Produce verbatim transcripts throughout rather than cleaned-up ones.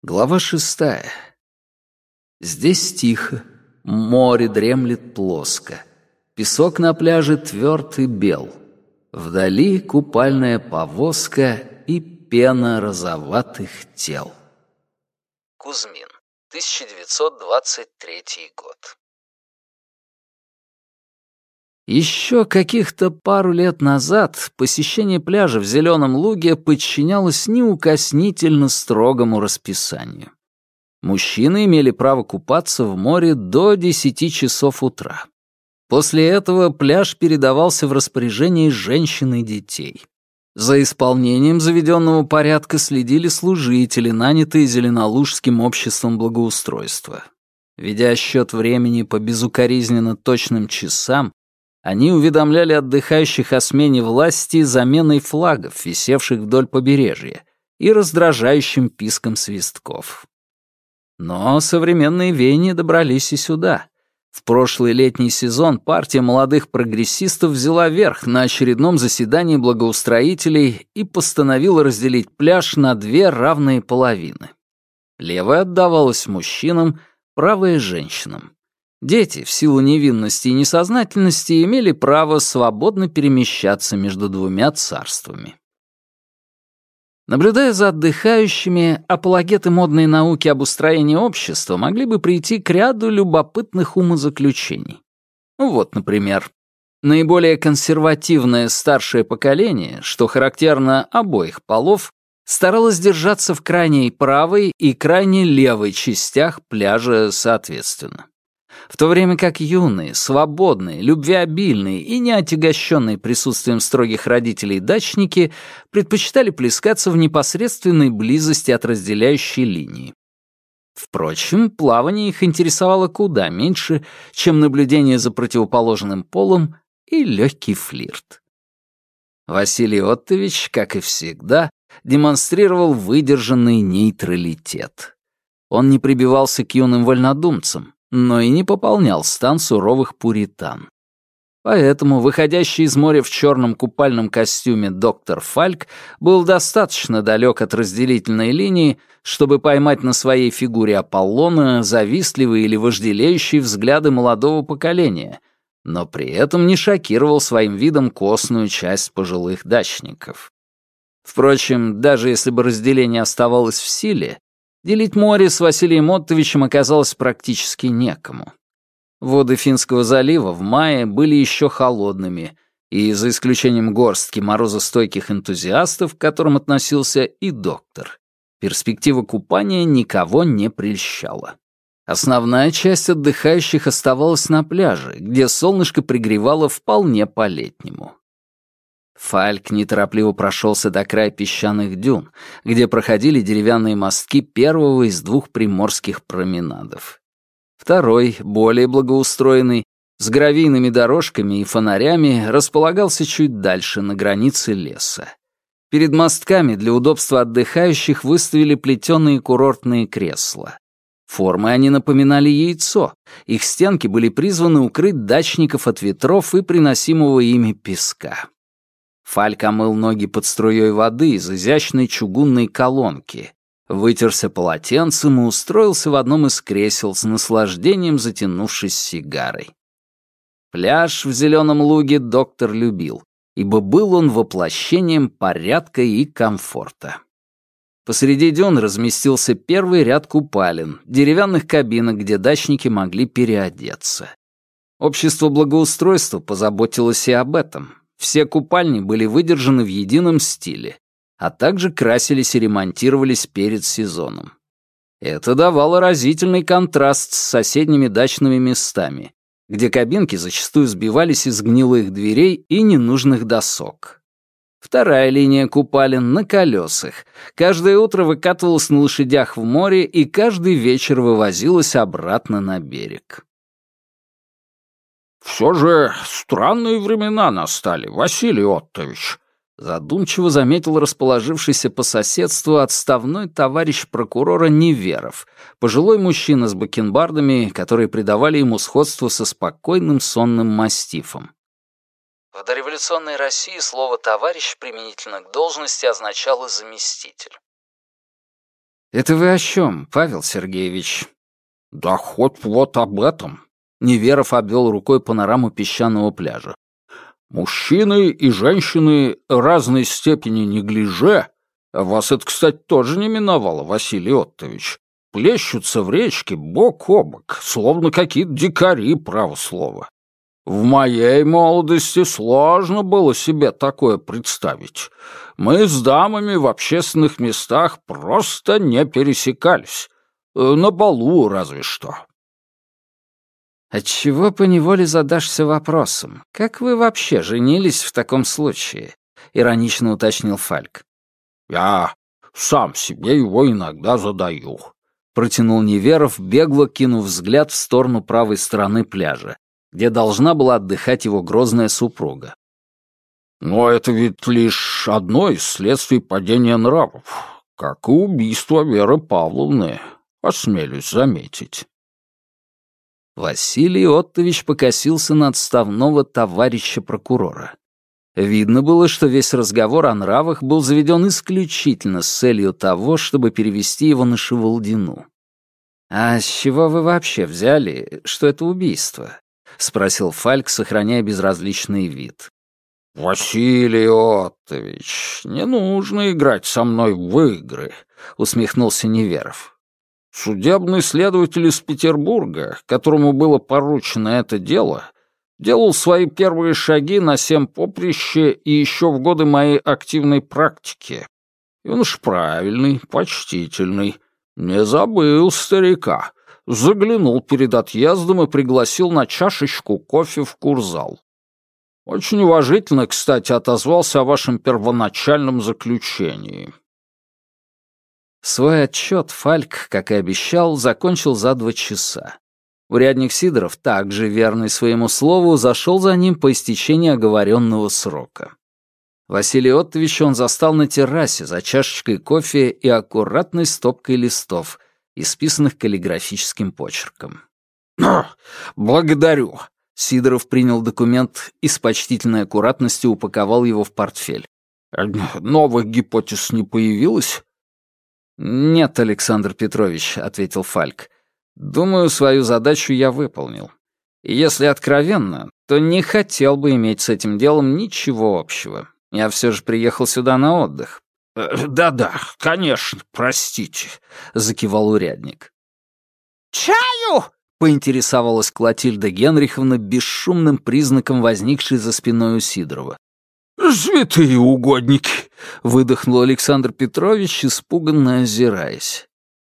Глава шестая. Здесь тихо, море дремлет плоско, песок на пляже тверд и бел, вдали купальная повозка и пена розоватых тел. Кузьмин, тысяча девятьсот двадцать третий год. Еще каких-то пару лет назад посещение пляжа в Зеленом Луге подчинялось неукоснительно строгому расписанию. Мужчины имели право купаться в море до десяти часов утра. После этого пляж передавался в распоряжение женщин и детей. За исполнением заведенного порядка следили служители, нанятые Зеленолужским обществом благоустройства. Ведя счет времени по безукоризненно точным часам, они уведомляли отдыхающих о смене власти заменой флагов, висевших вдоль побережья, и раздражающим писком свистков. Но современные веяния добрались и сюда. В прошлый летний сезон партия молодых прогрессистов взяла верх на очередном заседании благоустроителей и постановила разделить пляж на две равные половины. Левая отдавалась мужчинам, правая — женщинам. Дети, в силу невинности и несознательности, имели право свободно перемещаться между двумя царствами. Наблюдая за отдыхающими, апологеты модной науки об устроении общества могли бы прийти к ряду любопытных умозаключений. Ну вот, например, наиболее консервативное старшее поколение, что характерно обоих полов, старалось держаться в крайней правой и крайне левой частях пляжа соответственно. В то время как юные, свободные, любвеобильные и не отягощенные присутствием строгих родителей дачники предпочитали плескаться в непосредственной близости от разделяющей линии. Впрочем, плавание их интересовало куда меньше, чем наблюдение за противоположным полом и легкий флирт. Василий Оттович, как и всегда, демонстрировал выдержанный нейтралитет. Он не прибивался к юным вольнодумцам, но и не пополнял стан суровых пуритан. Поэтому выходящий из моря в черном купальном костюме доктор Фальк был достаточно далек от разделительной линии, чтобы поймать на своей фигуре Аполлона завистливые или вожделеющие взгляды молодого поколения, но при этом не шокировал своим видом костную часть пожилых дачников. Впрочем, даже если бы разделение оставалось в силе, делить море с Василием Оттовичем оказалось практически некому. Воды Финского залива в мае были еще холодными, и, за исключением горстки морозостойких энтузиастов, к которым относился и доктор, перспектива купания никого не прельщала. Основная часть отдыхающих оставалась на пляже, где солнышко пригревало вполне по-летнему. Фальк неторопливо прошелся до края песчаных дюн, где проходили деревянные мостки первого из двух приморских променадов. Второй, более благоустроенный, с гравийными дорожками и фонарями, располагался чуть дальше, на границе леса. Перед мостками для удобства отдыхающих выставили плетеные курортные кресла. Формой они напоминали яйцо, их стенки были призваны укрыть дачников от ветров и приносимого ими песка. Фальк омыл ноги под струей воды из изящной чугунной колонки, вытерся полотенцем и устроился в одном из кресел с наслаждением, затянувшись сигарой. Пляж в Зеленом Луге доктор любил, ибо был он воплощением порядка и комфорта. Посреди дюн разместился первый ряд купалин, деревянных кабинок, где дачники могли переодеться. Общество благоустройства позаботилось и об этом. Все купальни были выдержаны в едином стиле, а также красились и ремонтировались перед сезоном. Это давало разительный контраст с соседними дачными местами, где кабинки зачастую сбивались из гнилых дверей и ненужных досок. Вторая линия купалин на колесах. Каждое утро выкатывалась на лошадях в море и каждый вечер вывозилась обратно на берег. «Все же странные времена настали, Василий Оттович», задумчиво заметил расположившийся по соседству отставной товарищ прокурора Неверов, пожилой мужчина с бакенбардами, которые придавали ему сходство со спокойным сонным мастифом. В дореволюционной России слово «товарищ» применительно к должности означало «заместитель». «Это вы о чем, Павел Сергеевич?» «Да хоть вот об этом». Неверов обвел рукой панораму песчаного пляжа. «Мужчины и женщины разной степени неглиже, а вас это, кстати, тоже не миновало, Василий Оттович, плещутся в речке бок о бок, словно какие-то дикари, право слово. В моей молодости сложно было себе такое представить. Мы с дамами в общественных местах просто не пересекались. На балу разве что». «Отчего поневоле задашься вопросом, как вы вообще женились в таком случае?» — иронично уточнил Фальк. «Я сам себе его иногда задаю», — протянул Неверов, бегло кинув взгляд в сторону правой стороны пляжа, где должна была отдыхать его грозная супруга. «Но это ведь лишь одно из следствий падения нравов, как и убийство Веры Павловны, осмелюсь заметить». Василий Оттович покосился на отставного товарища прокурора. Видно было, что весь разговор о нравах был заведен исключительно с целью того, чтобы перевести его на Шевалдину. «А с чего вы вообще взяли, что это убийство?» — спросил Фальк, сохраняя безразличный вид. «Василий Оттович, не нужно играть со мной в игры», — усмехнулся Неверов. «Судебный следователь из Петербурга, которому было поручено это дело, делал свои первые шаги на сем поприще и еще в годы моей активной практики. И он уж правильный, почтительный, не забыл старика, заглянул перед отъездом и пригласил на чашечку кофе в курзал. Очень уважительно, кстати, отозвался о вашем первоначальном заключении». Свой отчет Фальк, как и обещал, закончил за два часа. Урядник Сидоров, также верный своему слову, зашел за ним по истечении оговоренного срока. Василия Оттовича он застал на террасе за чашечкой кофе и аккуратной стопкой листов, исписанных каллиграфическим почерком. «Благодарю», — Сидоров принял документ и с почтительной аккуратностью упаковал его в портфель. «Новых гипотез не появилось?» «Нет, Александр Петрович», — ответил Фальк. «Думаю, свою задачу я выполнил. И если откровенно, то не хотел бы иметь с этим делом ничего общего. Я все же приехал сюда на отдых». «Да-да, конечно, простите», — закивал урядник. «Чаю?» — поинтересовалась Клотильда Генриховна бесшумным признаком, возникшей за спиной у Сидорова. «Святые угодники!» — выдохнул Александр Петрович, испуганно озираясь.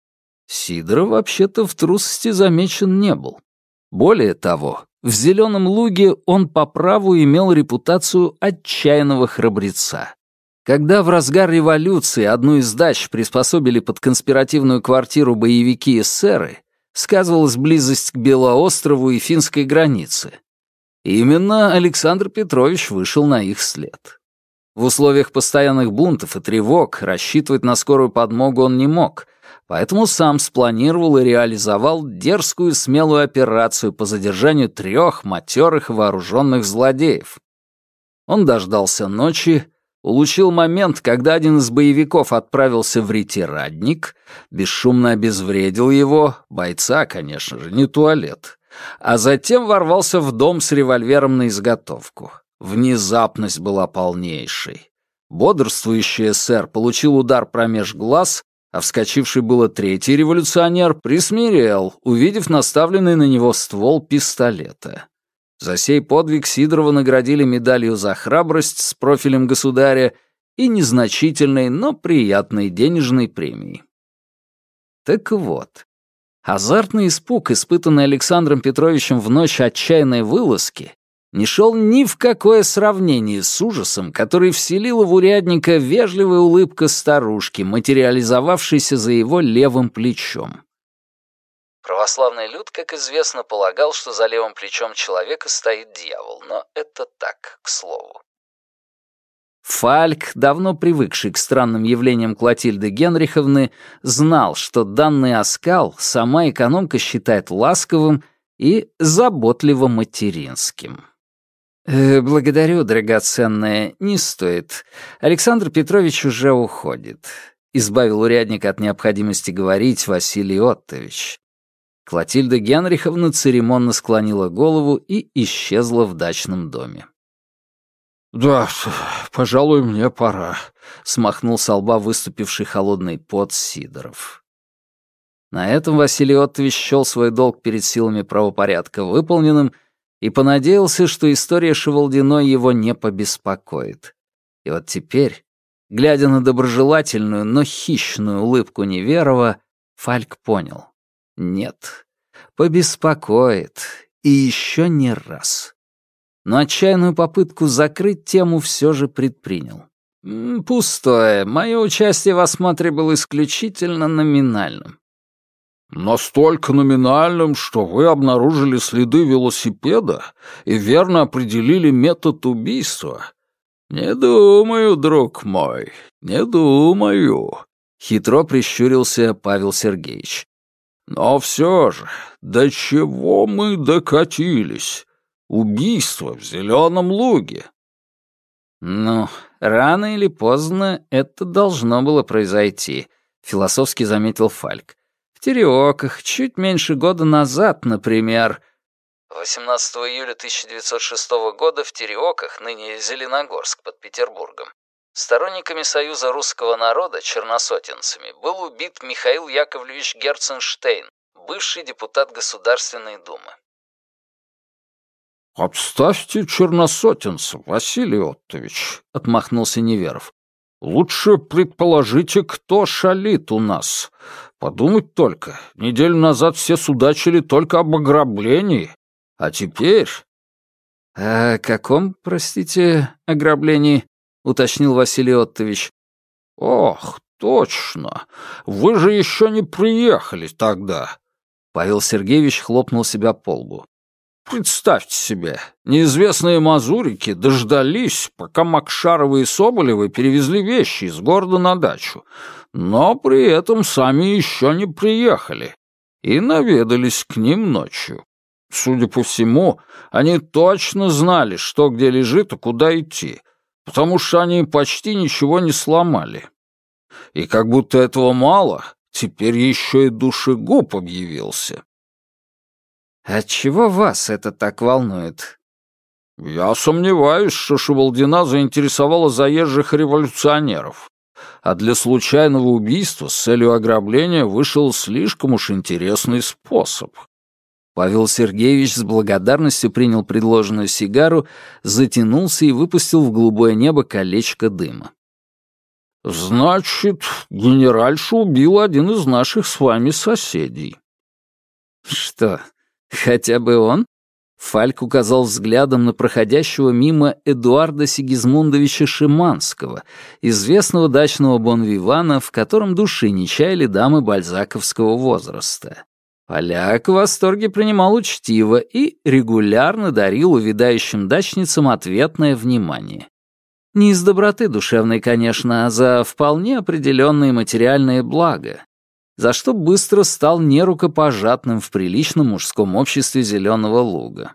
Сидоров вообще-то в трусости замечен не был. Более того, в «Зеленом луге» он по праву имел репутацию отчаянного храбреца. Когда в разгар революции одну из дач приспособили под конспиративную квартиру боевики-эсеры, сказывалась близость к Белоострову и финской границе. Именно Александр Петрович вышел на их след. В условиях постоянных бунтов и тревог рассчитывать на скорую подмогу он не мог, поэтому сам спланировал и реализовал дерзкую и смелую операцию по задержанию трех матерых вооруженных злодеев. Он дождался ночи, улучил момент, когда один из боевиков отправился в ретирадник, бесшумно обезвредил его, бойца, конечно же, не туалет, а затем ворвался в дом с револьвером на изготовку. Внезапность была полнейшей. Бодрствующий эсер получил удар промеж глаз, а вскочивший было третий революционер присмирел, увидев наставленный на него ствол пистолета. За сей подвиг Сидорова наградили медалью за храбрость с профилем государя и незначительной, но приятной денежной премией. Так вот, азартный испуг, испытанный Александром Петровичем в ночь отчаянной вылазки, не шел ни в какое сравнение с ужасом, который вселила в урядника вежливая улыбка старушки, материализовавшейся за его левым плечом. Православный люд, как известно, полагал, что за левым плечом человека стоит дьявол, но это так, к слову. Фальк, давно привыкший к странным явлениям Клотильды Генриховны, знал, что данный оскал сама экономка считает ласковым и заботливо материнским. «Э, «Благодарю, драгоценная, не стоит. Александр Петрович уже уходит. — избавил урядника от необходимости говорить Василий Оттович. Клотильда Генриховна церемонно склонила голову и исчезла в дачном доме. «Да, пожалуй, мне пора», — смахнул со лба выступивший холодный пот Сидоров. На этом Василий Оттович счёл свой долг перед силами правопорядка выполненным и понадеялся, что история Шевалдиной его не побеспокоит. И вот теперь, глядя на доброжелательную, но хищную улыбку Неверова, Фальк понял — нет, побеспокоит, и еще не раз. Но отчаянную попытку закрыть тему все же предпринял. «Пустое. Мое участие в осмотре было исключительно номинальным». «Настолько номинальным, что вы обнаружили следы велосипеда и верно определили метод убийства? Не думаю, друг мой, не думаю», — хитро прищурился Павел Сергеевич. «Но все же, до чего мы докатились? Убийство в Зеленом Луге». «Ну, рано или поздно это должно было произойти», — философски заметил Фальк. «В Тереоках чуть меньше года назад, например...» восемнадцатого июля тысяча девятьсот шестого года в Тереоках, ныне Зеленогорск под Петербургом, сторонниками Союза русского народа, черносотенцами, был убит Михаил Яковлевич Герценштейн, бывший депутат Государственной Думы. «Отставьте черносотенцев, Василий Оттович», — отмахнулся Неверов. «Лучше предположите, кто шалит у нас. Подумать только, неделю назад все судачили только об ограблении, а теперь...» «О каком, простите, ограблении?» — уточнил Василий Оттович. «Ох, точно! Вы же еще не приехали тогда!» Павел Сергеевич хлопнул себя по лбу. «Представьте себе, неизвестные мазурики дождались, пока Макшаровы и Соболевы перевезли вещи из города на дачу, но при этом сами еще не приехали и наведались к ним ночью. Судя по всему, они точно знали, что где лежит и куда идти, потому что они почти ничего не сломали. И как будто этого мало, теперь еще и душегуб объявился». «Отчего вас это так волнует?» «Я сомневаюсь, что Шевалдина заинтересовала заезжих революционеров, а для случайного убийства с целью ограбления вышел слишком уж интересный способ». Павел Сергеевич с благодарностью принял предложенную сигару, затянулся и выпустил в голубое небо колечко дыма. «Значит, генеральшу убил один из наших с вами соседей». «Что, хотя бы он?» Фальк указал взглядом на проходящего мимо Эдуарда Сигизмундовича Шиманского, известного дачного бонвивана, в котором души не чаяли дамы бальзаковского возраста. Поляк в восторге принимал учтиво и регулярно дарил увядающим дачницам ответное внимание. Не из доброты душевной, конечно, а за вполне определенные материальные блага, за что быстро стал нерукопожатным в приличном мужском обществе Зеленого Луга.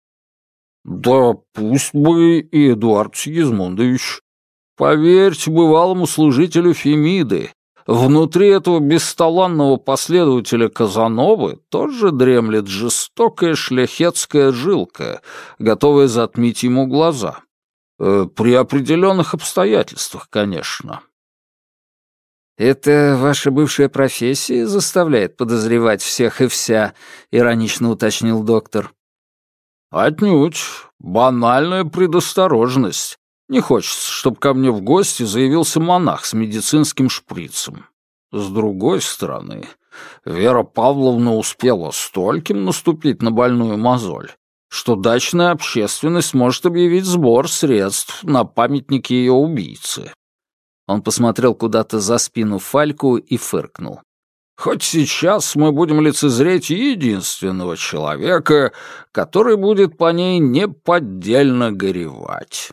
«Да пусть бы и Эдуард Сигизмундович. Поверьте бывалому служителю Фемиды, внутри этого бесталанного последователя Казановы тоже дремлет жестокая шляхетская жилка, готовая затмить ему глаза. Э, при определенных обстоятельствах, конечно». «Это ваша бывшая профессия заставляет подозревать всех и вся», — иронично уточнил доктор. «Отнюдь. Банальная предосторожность. Не хочется, чтобы ко мне в гости заявился монах с медицинским шприцем. С другой стороны, Вера Павловна успела стольким наступить на больную мозоль, что дачная общественность может объявить сбор средств на памятник ее убийцы». Он посмотрел куда-то за спину Фальку и фыркнул. «Хоть сейчас мы будем лицезреть единственного человека, который будет по ней неподдельно горевать».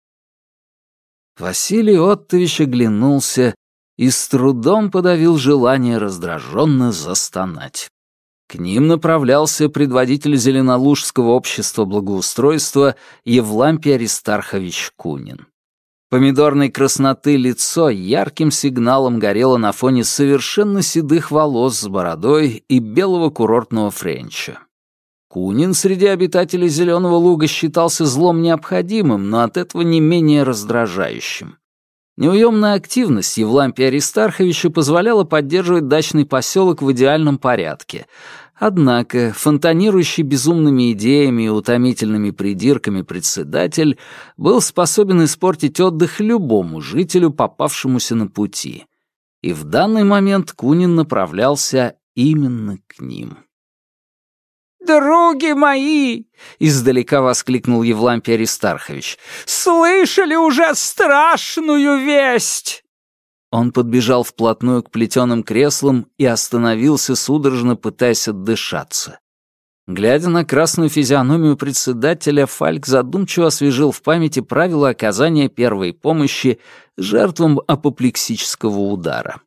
Василий Оттович оглянулся и с трудом подавил желание раздраженно застонать. К ним направлялся предводитель Зеленолужского общества благоустройства Евлампий Аристархович Кунин. Помидорной красноты лицо ярким сигналом горело на фоне совершенно седых волос с бородой и белого курортного френча. Кунин среди обитателей Зеленого луга считался злом необходимым, но от этого не менее раздражающим. Неуемная активность Евлампия Аристарховича позволяла поддерживать дачный поселок в идеальном порядке. Однако фонтанирующий безумными идеями и утомительными придирками председатель был способен испортить отдых любому жителю, попавшемуся на пути. И в данный момент Кунин направлялся именно к ним. «Други мои!» — издалека воскликнул Евлампий Аристархович. «Слышали уже страшную весть!» Он подбежал вплотную к плетеным креслам и остановился, судорожно пытаясь отдышаться. Глядя на красную физиономию председателя, Фальк задумчиво освежил в памяти правила оказания первой помощи жертвам апоплексического удара.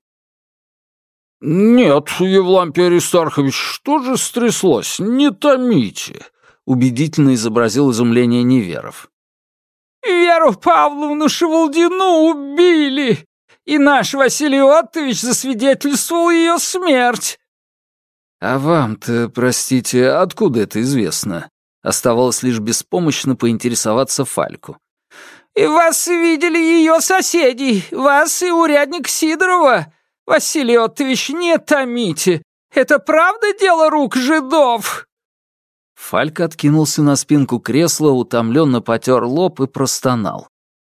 «Нет, Евлампий Аристархович, что же стряслось? Не томите!» — убедительно изобразил изумление Неверов. «Веру Павловну Шевалдину убили, и наш Василий Оттович засвидетельствовал ее смерть». «А вам-то, простите, откуда это известно?» Оставалось лишь беспомощно поинтересоваться Фальку. «И вас видели ее соседи, вас и урядник Сидорова. Василий Оттович, не томите! Это правда дело рук жидов?» Фальк откинулся на спинку кресла, утомленно потер лоб и простонал.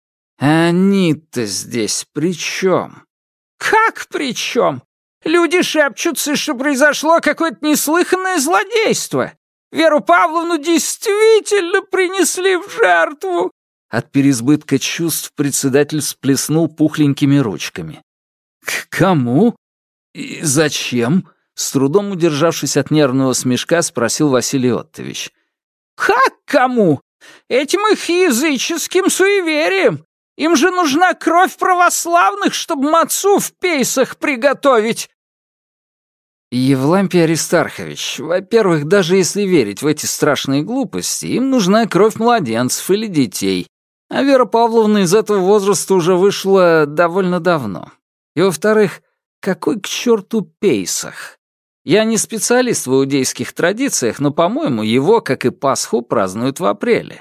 «Они-то здесь при чем?» «Как при чем? Люди шепчутся, что произошло какое-то неслыханное злодейство. Веру Павловну действительно принесли в жертву». От переизбытка чувств председатель всплеснул пухленькими ручками. «К кому? И зачем?» С трудом удержавшись от нервного смешка, спросил Василий Оттович. «Как кому? Этим их языческим суеверием. Им же нужна кровь православных, чтобы мацу в пейсах приготовить». «Евлампий Аристархович, во-первых, даже если верить в эти страшные глупости, им нужна кровь младенцев или детей, а Вера Павловна из этого возраста уже вышла довольно давно. И, во-вторых, какой к черту Пейсах? Я не специалист в иудейских традициях, но, по-моему, его, как и Пасху, празднуют в апреле».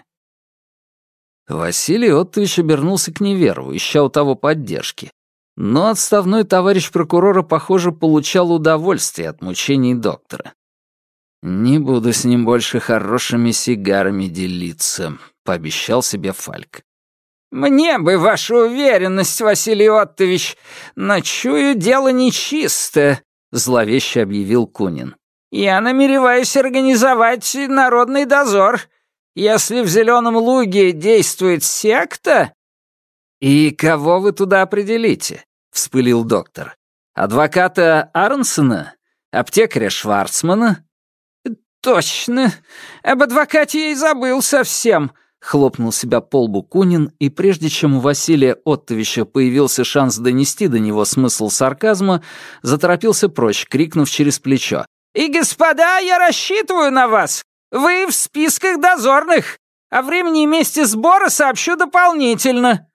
Василий Оттович обернулся к Неверову, ища у того поддержки. Но отставной товарищ прокурора, похоже, получал удовольствие от мучений доктора. «Не буду с ним больше хорошими сигарами делиться», — пообещал себе Фальк. «Мне бы ваша уверенность, Василий Оттович, но чую, дело нечисто», — зловеще объявил Кунин. «Я намереваюсь организовать народный дозор. Если в Зеленом луге действует секта...» «И кого вы туда определите?» — вспылил доктор. «Адвоката Арнсона? Аптекаря Шварцмана?» «Точно. Об адвокате я и забыл совсем», — хлопнул себя по лбу Кунин, и прежде чем у Василия Оттовича появился шанс донести до него смысл сарказма, заторопился прочь, крикнув через плечо. «И, господа, я рассчитываю на вас! Вы в списках дозорных! О времени и месте сбора сообщу дополнительно!»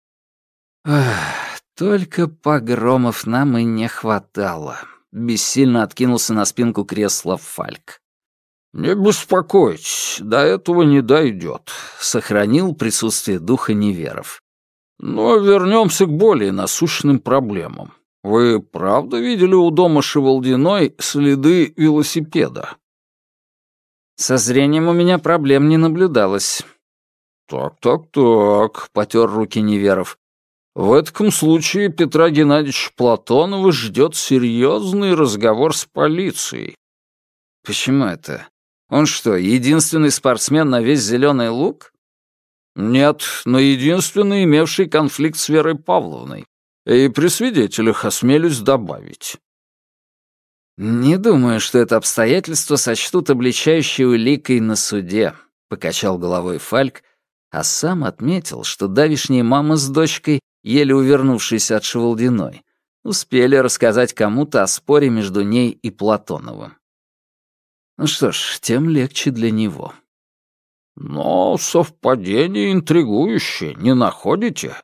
«Ах, только погромов нам и не хватало», — бессильно откинулся на спинку кресла Фальк. «Не беспокойтесь, до этого не дойдет», — сохранил присутствие духа Неверов. «Но вернемся к более насущным проблемам. Вы правда видели у дома Шевалдиной следы велосипеда?» «Со зрением у меня проблем не наблюдалось». «Так-так-так», — потер руки Неверов. «В этом случае Петра Геннадьевича Платонова ждет серьезный разговор с полицией». «Почему это? Он что, единственный спортсмен на весь Зеленый луг?» «Нет, но единственный, имевший конфликт с Верой Павловной. И при свидетелях осмелюсь добавить». «Не думаю, что это обстоятельство сочтут обличающей уликой на суде», — покачал головой Фальк, а сам отметил, что давишняя мама с дочкой, еле увернувшись от Шевалдиной, успели рассказать кому-то о споре между ней и Платоновым. Ну что ж, тем легче для него. «Но совпадение интригующее, не находите?»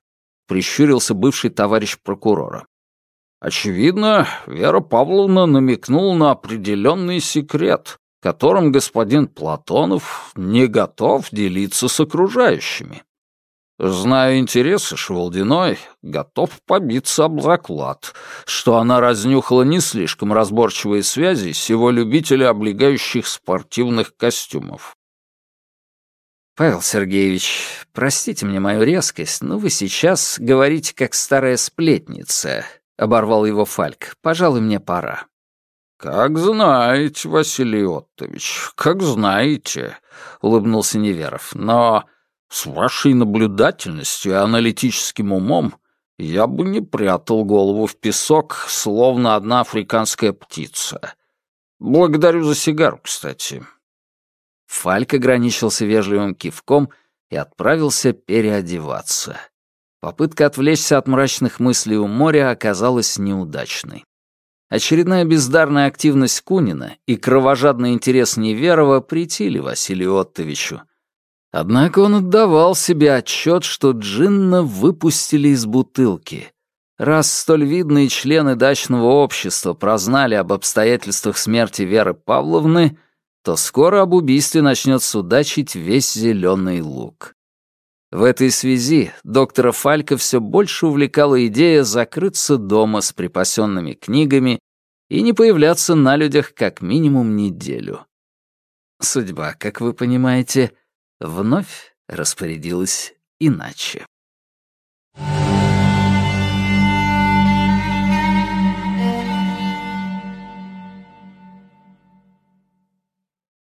— прищурился бывший товарищ прокурора. «Очевидно, Вера Павловна намекнула на определенный секрет, которым господин Платонов не готов делиться с окружающими. Зная интересы Шевалдиной, готов побиться об заклад, что она разнюхала не слишком разборчивые связи сего любителя облегающих спортивных костюмов». «Павел Сергеевич, простите мне мою резкость, но вы сейчас говорите как старая сплетница», — оборвал его Фальк. «Пожалуй, мне пора». «Как знаете, Василий Оттович, как знаете», — улыбнулся Неверов. «Но с вашей наблюдательностью и аналитическим умом я бы не прятал голову в песок, словно одна африканская птица. Благодарю за сигару, кстати». Фальк ограничился вежливым кивком и отправился переодеваться. Попытка отвлечься от мрачных мыслей у моря оказалась неудачной. Очередная бездарная активность Кунина и кровожадный интерес Неверова претили Василию Оттовичу. Однако он отдавал себе отчет, что джинна выпустили из бутылки. Раз столь видные члены дачного общества прознали об обстоятельствах смерти Веры Павловны, то скоро об убийстве начнет судачить весь Зеленый Луг. В этой связи доктора Фалька все больше увлекала идея закрыться дома с припасенными книгами и не появляться на людях как минимум неделю. Судьба, как вы понимаете, вновь распорядилась иначе.